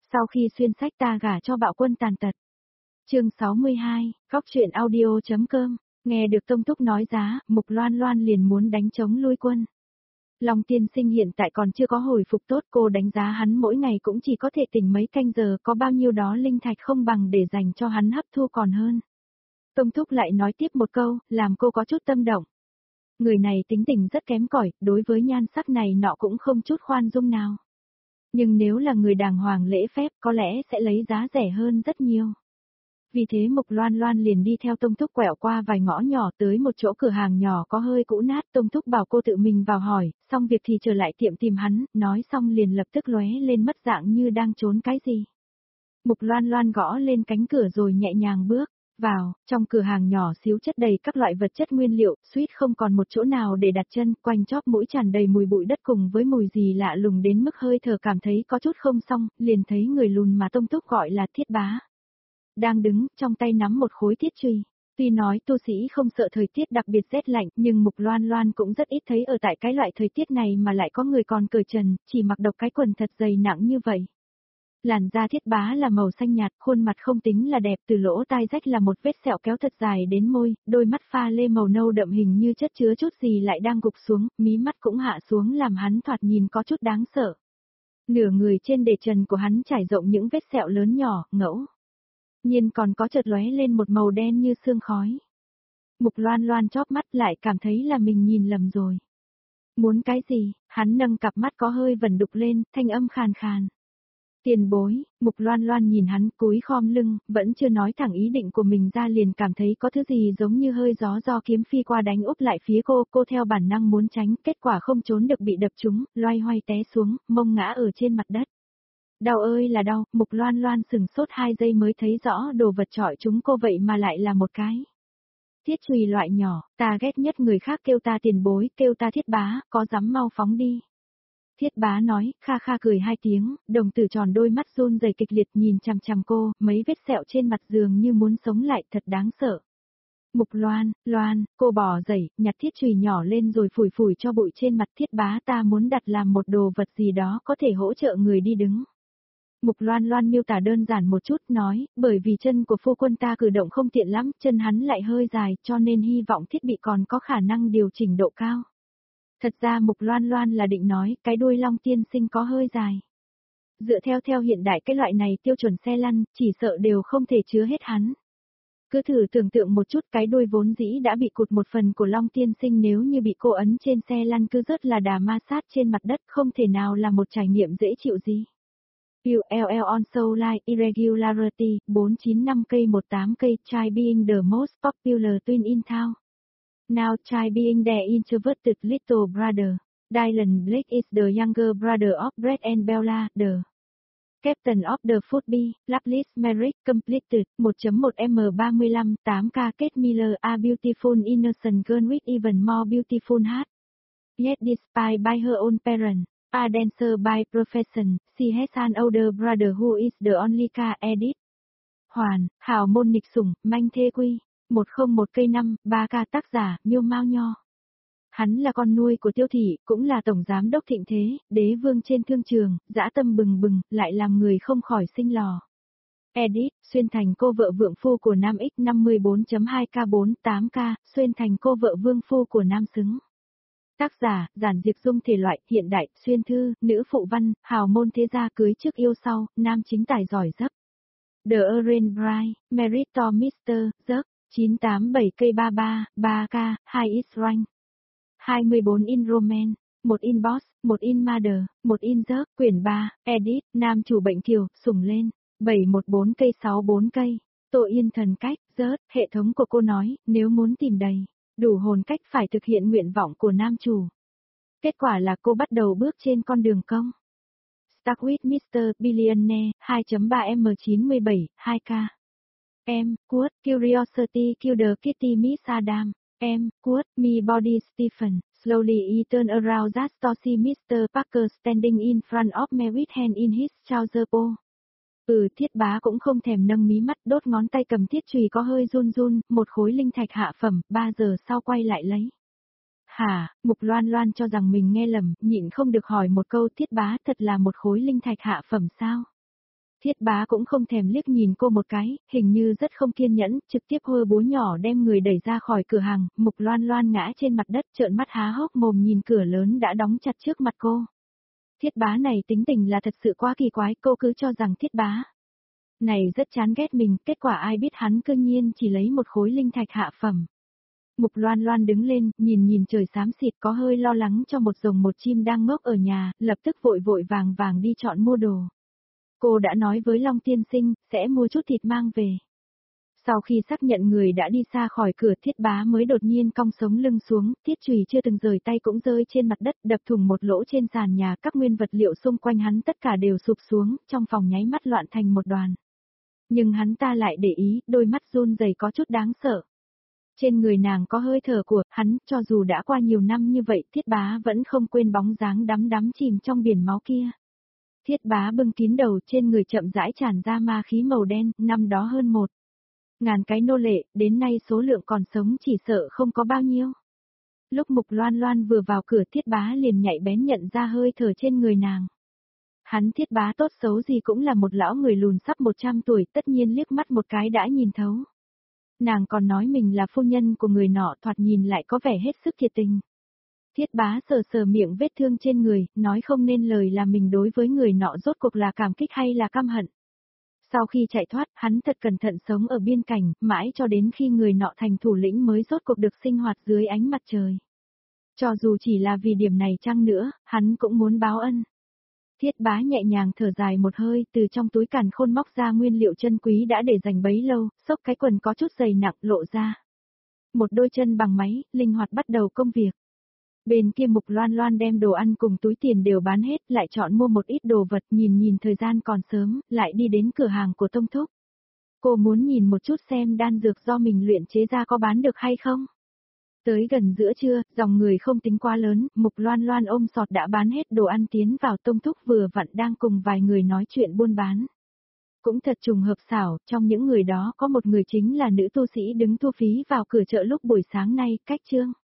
Sau khi xuyên sách ta gả cho bạo quân tàn tật. Chương 62, góc truyện audio.com. Nghe được Tông Thúc nói giá, Mục Loan Loan liền muốn đánh chống lui quân. Long tiên sinh hiện tại còn chưa có hồi phục tốt, cô đánh giá hắn mỗi ngày cũng chỉ có thể tỉnh mấy canh giờ, có bao nhiêu đó linh thạch không bằng để dành cho hắn hấp thu còn hơn. Tông Thúc lại nói tiếp một câu, làm cô có chút tâm động. Người này tính tình rất kém cỏi, đối với nhan sắc này nọ cũng không chút khoan dung nào. Nhưng nếu là người đàng hoàng lễ phép có lẽ sẽ lấy giá rẻ hơn rất nhiều. Vì thế Mục Loan Loan liền đi theo Tông Thúc quẹo qua vài ngõ nhỏ tới một chỗ cửa hàng nhỏ có hơi cũ nát. Tông Thúc bảo cô tự mình vào hỏi, xong việc thì trở lại tiệm tìm hắn, nói xong liền lập tức lóe lên mất dạng như đang trốn cái gì. Mục Loan Loan gõ lên cánh cửa rồi nhẹ nhàng bước vào, trong cửa hàng nhỏ xíu chất đầy các loại vật chất nguyên liệu, suýt không còn một chỗ nào để đặt chân, quanh chóp mũi tràn đầy mùi bụi đất cùng với mùi gì lạ lùng đến mức hơi thở cảm thấy có chút không xong, liền thấy người lùn mà Tông Thúc gọi là Thiết Bá. Đang đứng, trong tay nắm một khối thiết chùy. Tuy nói tu sĩ không sợ thời tiết đặc biệt rét lạnh, nhưng Mục Loan Loan cũng rất ít thấy ở tại cái loại thời tiết này mà lại có người còn cởi trần, chỉ mặc độc cái quần thật dày nặng như vậy. Làn da Thiết Bá là màu xanh nhạt, khuôn mặt không tính là đẹp, từ lỗ tai rách là một vết sẹo kéo thật dài đến môi, đôi mắt pha lê màu nâu đậm hình như chất chứa chút gì lại đang gục xuống, mí mắt cũng hạ xuống làm hắn thoạt nhìn có chút đáng sợ. Nửa người trên đề trần của hắn trải rộng những vết sẹo lớn nhỏ, ngẫu nhiên còn có chợt lóe lên một màu đen như sương khói. Mục Loan Loan chóp mắt lại cảm thấy là mình nhìn lầm rồi. Muốn cái gì? Hắn nâng cặp mắt có hơi vẩn đục lên, thanh âm khàn khàn. Tiền bối, Mục Loan Loan nhìn hắn cúi khom lưng, vẫn chưa nói thẳng ý định của mình ra liền cảm thấy có thứ gì giống như hơi gió do kiếm phi qua đánh úp lại phía cô theo bản năng muốn tránh, kết quả không trốn được bị đập trúng, loay hoay té xuống, mông ngã ở trên mặt đất. Đau ơi là đau, Mục Loan Loan sừng sốt 2 giây mới thấy rõ đồ vật chọi chúng cô vậy mà lại là một cái thiết chùy loại nhỏ, ta ghét nhất người khác kêu ta tiền bối, kêu ta Thiết Bá, có dám mau phóng đi. Thiết Bá nói, kha kha cười 2 tiếng, đồng tử tròn đôi mắt run rẩy kịch liệt nhìn chằm chằm cô, mấy vết sẹo trên mặt dường như muốn sống lại, thật đáng sợ. Mục Loan, Loan, cô bò dậy, nhặt thiết chùy nhỏ lên rồi phủi phủi cho bụi trên mặt. Thiết Bá, ta muốn đặt làm một đồ vật gì đó có thể hỗ trợ người đi đứng. Mục Loan Loan miêu tả đơn giản một chút, nói, bởi vì chân của phu quân ta cử động không tiện lắm, chân hắn lại hơi dài, cho nên hy vọng thiết bị còn có khả năng điều chỉnh độ cao. Thật ra Mục Loan Loan là định nói, cái đuôi Long tiên sinh có hơi dài. Dựa theo hiện đại cái loại này tiêu chuẩn xe lăn, chỉ sợ đều không thể chứa hết hắn. Cứ thử tưởng tượng một chút, cái đuôi vốn dĩ đã bị cụt một phần của Long tiên sinh nếu như bị cô ấn trên xe lăn cứ rớt là đà ma sát trên mặt đất, không thể nào là một trải nghiệm dễ chịu gì. ULL on Soul Line Irregularity 495K18K Try being the most popular twin in town. Now try being the introverted little brother. Dylan Blake is the younger brother of Brett and Bella, the captain of the football. Luckless marriage completed. 1.1M35 8K Kate Miller a beautiful innocent girl with even more beautiful heart. Yet despite by her own parents. A dancer by profession, she has an older brother who is the only ca edit. Hoàn, hào môn nghịch sủng, manh thê quy. 101 cây 5, 3K tác giả, Miêu Mao Nho. Hắn là con nuôi của Tiêu Thị, cũng là tổng giám đốc thịnh thế, đế vương trên thương trường, dã tâm bừng bừng, lại làm người không khỏi sinh lò. Edit, xuyên thành cô vợ vượng phu của Nam X 54.2K48K, xuyên thành cô vợ vương phu của Nam xứng. Tác giả, giản diệt dung thể loại, hiện đại, xuyên thư, nữ phụ văn, hào môn thế gia cưới trước yêu sau, nam chính tài giỏi giấc. The Orange Bride, Married to Mr. Giấc, 987K33, 3K, 2 is rank. 24 in Romance, 1 in Boss, 1 in Mother, 1 in Giấc, quyển 3, Edit, nam chủ bệnh kiều, sủng lên, 714K64K, tội yên thần cách, rớt, hệ thống của cô nói, nếu muốn tìm đầy đủ hồn cách phải thực hiện nguyện vọng của nam chủ. Kết quả là cô bắt đầu bước trên con đường công. Start with Mr. Billionaire, 2.3M97, 2K. Em, Quote, Curiosity Killer Kitty Miss Adam. Em, Quote, Me Body Stephen, slowly he turned around just to see Mr. Parker standing in front of me with hand in his trouser po. Thiết Bá cũng không thèm nâng mí mắt, đốt ngón tay cầm thiết chùy có hơi run run, một khối linh thạch hạ phẩm, 3 giờ sau quay lại lấy. Hả, Mục Loan Loan cho rằng mình nghe lầm, nhịn không được hỏi một câu. Thiết Bá thật là một khối linh thạch hạ phẩm sao? Thiết bá cũng không thèm liếc nhìn cô một cái, hình như rất không kiên nhẫn, trực tiếp hơ búa nhỏ đem người đẩy ra khỏi cửa hàng, Mục Loan Loan ngã trên mặt đất trợn mắt há hốc mồm nhìn cửa lớn đã đóng chặt trước mặt cô. Thiết bá này tính tình là thật sự quá kỳ quái, cô cứ cho rằng thiết bá này rất chán ghét mình, kết quả ai biết hắn cương nhiên chỉ lấy một khối linh thạch hạ phẩm. Mục Loan Loan đứng lên, nhìn trời xám xịt có hơi lo lắng cho một rồng một chim đang ngốc ở nhà, lập tức vội vội vàng vàng đi chọn mua đồ. Cô đã nói với Long tiên sinh, sẽ mua chút thịt mang về. Sau khi xác nhận người đã đi xa khỏi cửa, thiết bá mới đột nhiên cong sống lưng xuống, thiết chùy chưa từng rời tay cũng rơi trên mặt đất, đập thủng một lỗ trên sàn nhà, các nguyên vật liệu xung quanh hắn tất cả đều sụp xuống, trong phòng nháy mắt loạn thành một đoàn. Nhưng hắn ta lại để ý, đôi mắt run rẩy có chút đáng sợ. Trên người nàng có hơi thở của hắn, cho dù đã qua nhiều năm như vậy, thiết bá vẫn không quên bóng dáng đắm chìm trong biển máu kia. Thiết bá bưng kín đầu, trên người chậm rãi tràn ra ma khí màu đen, năm đó hơn 1.000 cái nô lệ, đến nay số lượng còn sống chỉ sợ không có bao nhiêu. Lúc Mục Loan Loan vừa vào cửa, thiết bá liền nhạy bén nhận ra hơi thở trên người nàng. Hắn thiết bá tốt xấu gì cũng là một lão người lùn sắp 100 tuổi, tất nhiên liếc mắt một cái đã nhìn thấu. Nàng còn nói mình là phu nhân của người nọ, thoạt nhìn lại có vẻ hết sức thiệt tình. Thiết bá sờ sờ miệng vết thương trên người, nói không nên lời là mình đối với người nọ rốt cuộc là cảm kích hay là căm hận. Sau khi chạy thoát, hắn thật cẩn thận sống ở biên cảnh, mãi cho đến khi người nọ thành thủ lĩnh mới rốt cuộc được sinh hoạt dưới ánh mặt trời. Cho dù chỉ là vì điểm này chăng nữa, hắn cũng muốn báo ân. Thiết bá nhẹ nhàng thở dài một hơi, từ trong túi càn khôn móc ra nguyên liệu chân quý đã để dành bấy lâu, xốc cái quần có chút dày nặng lộ ra. Một đôi chân bằng máy, linh hoạt bắt đầu công việc. Bên kia Mục Loan Loan đem đồ ăn cùng túi tiền đều bán hết, lại chọn mua một ít đồ vật, nhìn thời gian còn sớm, lại đi đến cửa hàng của Tông Thúc. Cô muốn nhìn một chút xem đan dược do mình luyện chế ra có bán được hay không. Tới gần giữa trưa, dòng người không tính quá lớn, Mục Loan Loan ôm sọt đã bán hết đồ ăn tiến vào. Tông Thúc vừa vặn đang cùng vài người nói chuyện buôn bán. Cũng thật trùng hợp xảo, trong những người đó có một người chính là nữ tu sĩ đứng thu phí vào cửa chợ lúc buổi sáng nay, cách Trương